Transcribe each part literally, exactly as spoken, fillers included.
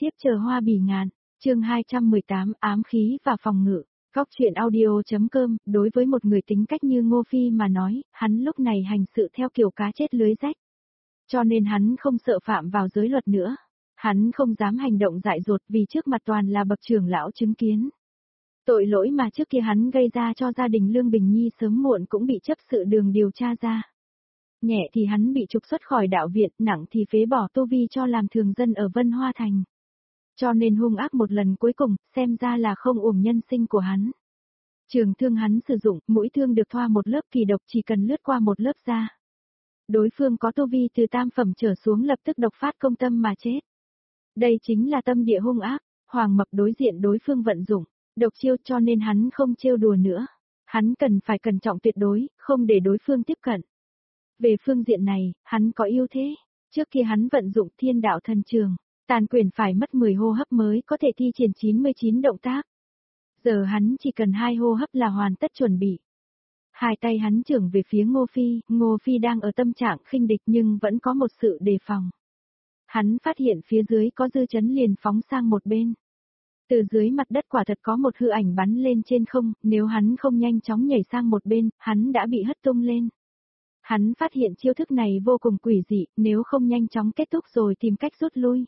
tiếp chờ hoa bỉ ngạn, chương hai trăm mười tám ám khí và phòng ngự. Góc truyện audio.com, đối với một người tính cách như Ngô Phi mà nói, hắn lúc này hành sự theo kiểu cá chết lưới rách. Cho nên hắn không sợ phạm vào giới luật nữa. Hắn không dám hành động dại dột vì trước mặt toàn là bậc trưởng lão chứng kiến. Tội lỗi mà trước kia hắn gây ra cho gia đình Lương Bình Nhi sớm muộn cũng bị chấp sự đường điều tra ra. Nhẹ thì hắn bị trục xuất khỏi đạo viện, nặng thì phế bỏ tu vi cho làm thường dân ở Vân Hoa Thành. Cho nên hung ác một lần cuối cùng, xem ra là không uổng nhân sinh của hắn. Trường thương hắn sử dụng, mũi thương được thoa một lớp kỳ độc chỉ cần lướt qua một lớp da. Đối phương có tu vi từ tam phẩm trở xuống lập tức độc phát công tâm mà chết. Đây chính là tâm địa hung ác, Hoàng Mập đối diện đối phương vận dụng, độc chiêu cho nên hắn không trêu đùa nữa. Hắn cần phải cẩn trọng tuyệt đối, không để đối phương tiếp cận. Về phương diện này, hắn có ưu thế. Trước khi hắn vận dụng thiên đạo thần trường, tàn quyền phải mất mười hô hấp mới có thể thi triển chín mươi chín động tác. Giờ hắn chỉ cần hai hô hấp là hoàn tất chuẩn bị. Hai tay hắn chưởng về phía Ngô Phi, Ngô Phi đang ở tâm trạng khinh địch nhưng vẫn có một sự đề phòng. Hắn phát hiện phía dưới có dư chấn liền phóng sang một bên. Từ dưới mặt đất quả thật có một hư ảnh bắn lên trên không, nếu hắn không nhanh chóng nhảy sang một bên, hắn đã bị hất tung lên. Hắn phát hiện chiêu thức này vô cùng quỷ dị, nếu không nhanh chóng kết thúc rồi tìm cách rút lui.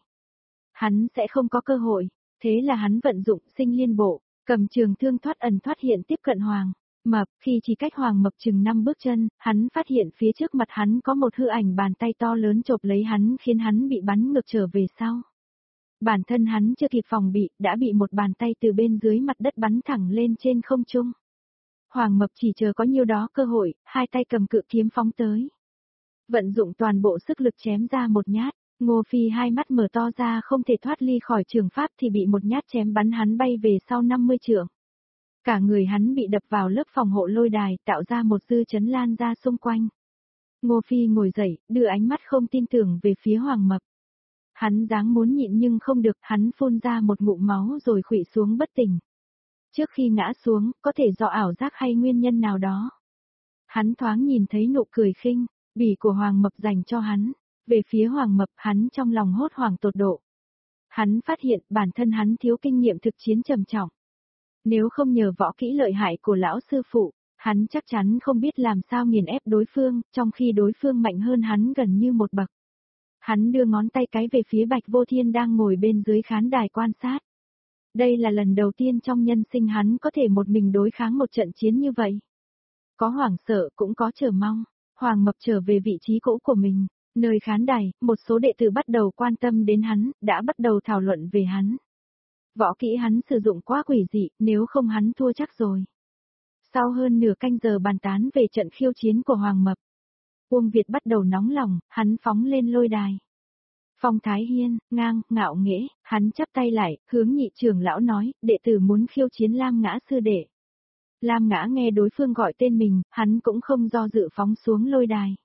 Hắn sẽ không có cơ hội, thế là hắn vận dụng sinh liên bộ, cầm trường thương thoát ẩn thoát hiện tiếp cận Hoàng Mập, khi chỉ cách Hoàng Mập chừng năm bước chân, hắn phát hiện phía trước mặt hắn có một hư ảnh bàn tay to lớn chộp lấy hắn khiến hắn bị bắn ngược trở về sau. Bản thân hắn chưa kịp phòng bị, đã bị một bàn tay từ bên dưới mặt đất bắn thẳng lên trên không trung. Hoàng Mập chỉ chờ có nhiêu đó cơ hội, hai tay cầm cự kiếm phóng tới. Vận dụng toàn bộ sức lực chém ra một nhát, Ngô Phi hai mắt mở to ra không thể thoát ly khỏi trường pháp thì bị một nhát chém bắn hắn bay về sau năm mươi trượng. Cả người hắn bị đập vào lớp phòng hộ lôi đài, tạo ra một dư chấn lan ra xung quanh. Ngô Phi ngồi dậy, đưa ánh mắt không tin tưởng về phía Hoàng Mập. Hắn dáng muốn nhịn nhưng không được, hắn phun ra một ngụm máu rồi khuỵu xuống bất tỉnh. Trước khi ngã xuống, có thể do ảo giác hay nguyên nhân nào đó. Hắn thoáng nhìn thấy nụ cười khinh, bỉ của Hoàng Mập dành cho hắn. Về phía Hoàng Mập, hắn trong lòng hốt hoảng tột độ. Hắn phát hiện bản thân hắn thiếu kinh nghiệm thực chiến trầm trọng. Nếu không nhờ võ kỹ lợi hại của lão sư phụ, hắn chắc chắn không biết làm sao nghiền ép đối phương, trong khi đối phương mạnh hơn hắn gần như một bậc. Hắn đưa ngón tay cái về phía Bạch Vô Thiên đang ngồi bên dưới khán đài quan sát. Đây là lần đầu tiên trong nhân sinh hắn có thể một mình đối kháng một trận chiến như vậy. Có hoảng sợ cũng có chờ mong, Hoàng Mập trở về vị trí cũ của mình, nơi khán đài, một số đệ tử bắt đầu quan tâm đến hắn, đã bắt đầu thảo luận về hắn. Võ kỹ hắn sử dụng quá quỷ dị, nếu không hắn thua chắc rồi. Sau hơn nửa canh giờ bàn tán về trận khiêu chiến của Hoàng Mập, Uông Việt bắt đầu nóng lòng, hắn phóng lên lôi đài. Phong Thái Hiên, ngang, ngạo nghễ, hắn chắp tay lại, hướng nhị trưởng lão nói, đệ tử muốn khiêu chiến Lam Ngã sư đệ. Lam Ngã nghe đối phương gọi tên mình, hắn cũng không do dự phóng xuống lôi đài.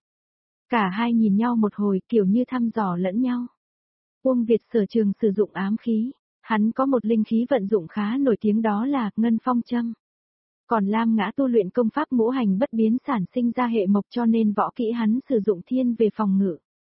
Cả hai nhìn nhau một hồi kiểu như thăm dò lẫn nhau. Uông Việt sở trường sử dụng ám khí, hắn có một linh khí vận dụng khá nổi tiếng đó là Ngân Phong Châm. Còn Lam Ngã tu luyện công pháp ngũ hành bất biến sản sinh ra hệ mộc cho nên võ kỹ hắn sử dụng thiên về phòng ngự.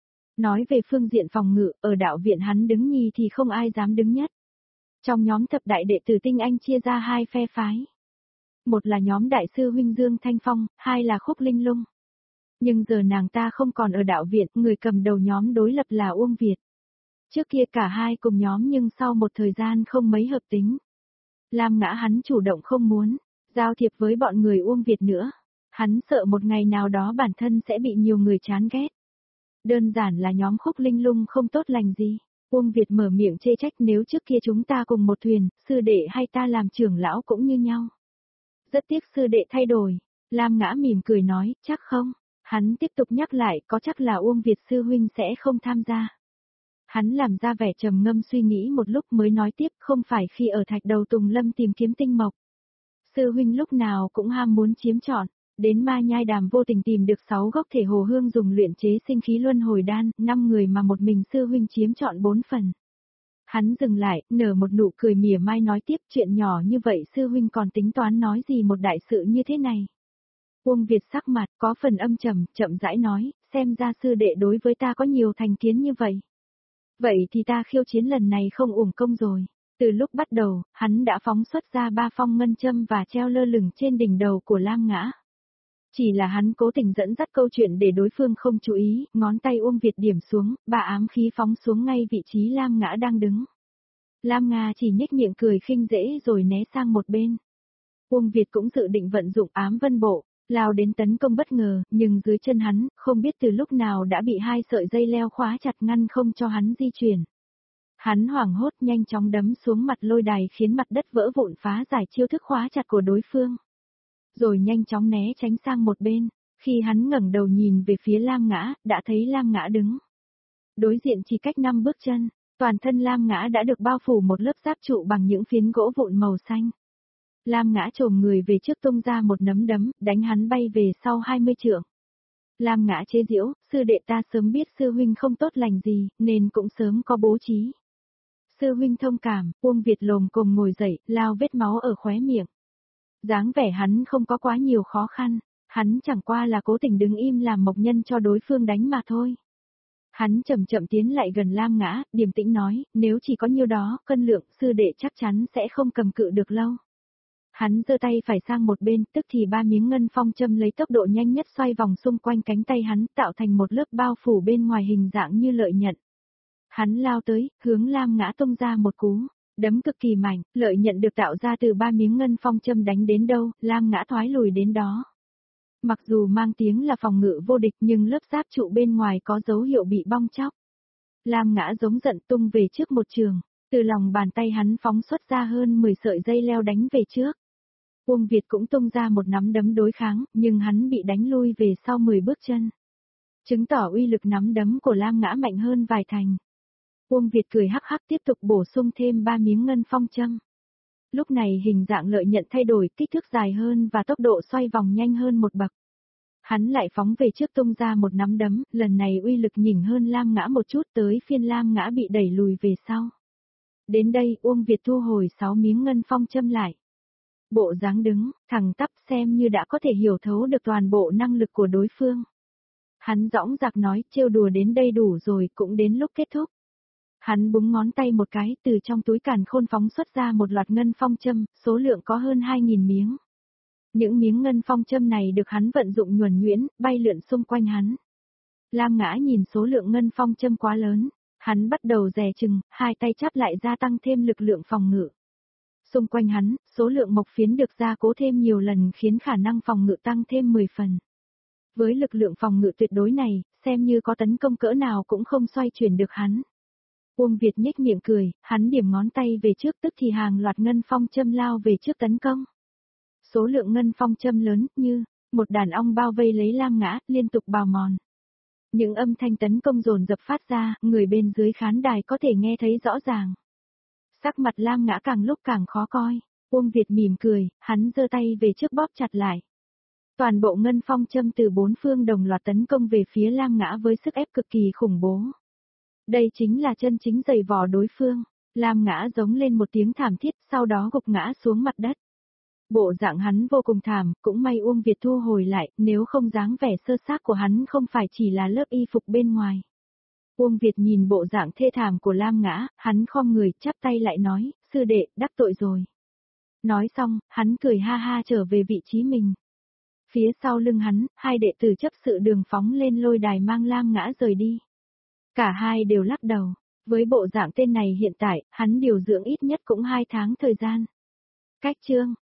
Nói về phương diện phòng ngự, ở đạo viện hắn đứng nhì thì không ai dám đứng nhất. Trong nhóm thập đại đệ tử tinh anh chia ra hai phe phái. Một là nhóm đại sư huynh Dương Thanh Phong, hai là Khúc Linh Lung. Nhưng giờ nàng ta không còn ở đạo viện, người cầm đầu nhóm đối lập là Uông Việt. Trước kia cả hai cùng nhóm nhưng sau một thời gian không mấy hợp tính. Lam Ngã hắn chủ động không muốn giao thiệp với bọn người Uông Việt nữa. Hắn sợ một ngày nào đó bản thân sẽ bị nhiều người chán ghét. Đơn giản là nhóm Khúc Linh Lung không tốt lành gì. Uông Việt mở miệng chê trách nếu trước kia chúng ta cùng một thuyền, sư đệ hay ta làm trưởng lão cũng như nhau. Rất tiếc sư đệ thay đổi. Lam Ngã mỉm cười nói, chắc không. Hắn tiếp tục nhắc lại, có chắc là Uông Việt sư huynh sẽ không tham gia. Hắn làm ra vẻ trầm ngâm suy nghĩ một lúc mới nói tiếp, không phải khi ở Thạch Đầu Tùng Lâm tìm kiếm tinh mộc. Sư huynh lúc nào cũng ham muốn chiếm trọn, đến Ma Nhai Đàm vô tình tìm được sáu gốc thể hồ hương dùng luyện chế sinh khí luân hồi đan, năm người mà một mình sư huynh chiếm trọn bốn phần. Hắn dừng lại, nở một nụ cười mỉa mai nói tiếp, chuyện nhỏ như vậy sư huynh còn tính toán nói gì một đại sự như thế này. Uông Việt sắc mặt có phần âm trầm, chậm rãi nói, xem ra sư đệ đối với ta có nhiều thành kiến như vậy. Vậy thì ta khiêu chiến lần này không uổng công rồi. Từ lúc bắt đầu, hắn đã phóng xuất ra ba phong ngân châm và treo lơ lửng trên đỉnh đầu của Lam Ngã. Chỉ là hắn cố tình dẫn dắt câu chuyện để đối phương không chú ý, ngón tay Uông Việt điểm xuống, ba ám khí phóng xuống ngay vị trí Lam Ngã đang đứng. Lam Nga chỉ nhếch miệng cười khinh dễ rồi né sang một bên. Uông Việt cũng dự định vận dụng ám vân bộ, lao đến tấn công bất ngờ, nhưng dưới chân hắn, không biết từ lúc nào đã bị hai sợi dây leo khóa chặt ngăn không cho hắn di chuyển. Hắn hoảng hốt nhanh chóng đấm xuống mặt lôi đài khiến mặt đất vỡ vụn phá giải chiêu thức khóa chặt của đối phương. Rồi nhanh chóng né tránh sang một bên, khi hắn ngẩng đầu nhìn về phía Lam Ngã, đã thấy Lam Ngã đứng. Đối diện chỉ cách năm bước chân, toàn thân Lam Ngã đã được bao phủ một lớp giáp trụ bằng những phiến gỗ vụn màu xanh. Lam Ngã chồm người về trước tung ra một nắm đấm, đánh hắn bay về sau hai mươi trượng. Lam Ngã chế giễu, sư đệ ta sớm biết sư huynh không tốt lành gì, nên cũng sớm có bố trí. Sư huynh thông cảm, Uông Việt lồm cồm ngồi dậy, lao vết máu ở khóe miệng. Dáng vẻ hắn không có quá nhiều khó khăn, hắn chẳng qua là cố tình đứng im làm mộc nhân cho đối phương đánh mà thôi. Hắn chậm chậm tiến lại gần Lam Ngã, điềm tĩnh nói, nếu chỉ có nhiêu đó, cân lượng, sư đệ chắc chắn sẽ không cầm cự được lâu. Hắn giơ tay phải sang một bên, tức thì ba miếng ngân phong châm lấy tốc độ nhanh nhất xoay vòng xung quanh cánh tay hắn, tạo thành một lớp bao phủ bên ngoài hình dạng như lợi nhận. Hắn lao tới, hướng Lam Ngã tung ra một cú, đấm cực kỳ mạnh, lợi nhận được tạo ra từ ba miếng ngân phong châm đánh đến đâu, Lam Ngã thoái lùi đến đó. Mặc dù mang tiếng là phòng ngự vô địch nhưng lớp giáp trụ bên ngoài có dấu hiệu bị bong chóc. Lam Ngã giống giận tung về trước một trường, từ lòng bàn tay hắn phóng xuất ra hơn mười sợi dây leo đánh về trước. Uông Việt cũng tung ra một nắm đấm đối kháng, nhưng hắn bị đánh lui về sau mười bước chân. Chứng tỏ uy lực nắm đấm của Lam Ngã mạnh hơn vài thành. Uông Việt cười hắc hắc tiếp tục bổ sung thêm ba miếng ngân phong châm. Lúc này hình dạng lợi nhận thay đổi, kích thước dài hơn và tốc độ xoay vòng nhanh hơn một bậc. Hắn lại phóng về trước tung ra một nắm đấm, lần này uy lực nhỉnh hơn Lam Ngã một chút, tới phiên Lam Ngã bị đẩy lùi về sau. Đến đây Uông Việt thu hồi sáu miếng ngân phong châm lại. Bộ dáng đứng, thẳng tắp xem như đã có thể hiểu thấu được toàn bộ năng lực của đối phương. Hắn dõng dạc nói, trêu đùa đến đây đủ rồi, cũng đến lúc kết thúc. Hắn búng ngón tay một cái, từ trong túi càn khôn phóng xuất ra một loạt ngân phong châm, số lượng có hơn hai nghìn miếng. Những miếng ngân phong châm này được hắn vận dụng nhuần nhuyễn, bay lượn xung quanh hắn. Lam Ngã nhìn số lượng ngân phong châm quá lớn, hắn bắt đầu dè chừng, hai tay chắp lại gia tăng thêm lực lượng phòng ngự. Xung quanh hắn, số lượng mộc phiến được gia cố thêm nhiều lần khiến khả năng phòng ngự tăng thêm mười phần. Với lực lượng phòng ngự tuyệt đối này, xem như có tấn công cỡ nào cũng không xoay chuyển được hắn. Uông Việt nhếch miệng cười, hắn điểm ngón tay về trước tức thì hàng loạt ngân phong châm lao về trước tấn công. Số lượng ngân phong châm lớn, như một đàn ong bao vây lấy Lam Ngã, liên tục bào mòn. Những âm thanh tấn công dồn dập phát ra, người bên dưới khán đài có thể nghe thấy rõ ràng. Sắc mặt Lam Ngã càng lúc càng khó coi, Uông Việt mỉm cười, hắn giơ tay về trước bóp chặt lại. Toàn bộ ngân phong châm từ bốn phương đồng loạt tấn công về phía Lam Ngã với sức ép cực kỳ khủng bố. Đây chính là chân chính giày vò đối phương. Lam Ngã giống lên một tiếng thảm thiết, sau đó gục ngã xuống mặt đất. Bộ dạng hắn vô cùng thảm, cũng may Uông Việt thu hồi lại, nếu không dáng vẻ sơ xác của hắn không phải chỉ là lớp y phục bên ngoài. Uông Việt nhìn bộ dạng thê thảm của Lam Ngã, hắn khom người, chắp tay lại nói, sư đệ, đắc tội rồi. Nói xong, hắn cười ha ha trở về vị trí mình. Phía sau lưng hắn, hai đệ tử chấp sự đường phóng lên lôi đài mang Lam Ngã rời đi. Cả hai đều lắc đầu, với bộ dạng tên này hiện tại, hắn điều dưỡng ít nhất cũng hai tháng thời gian. Cách chương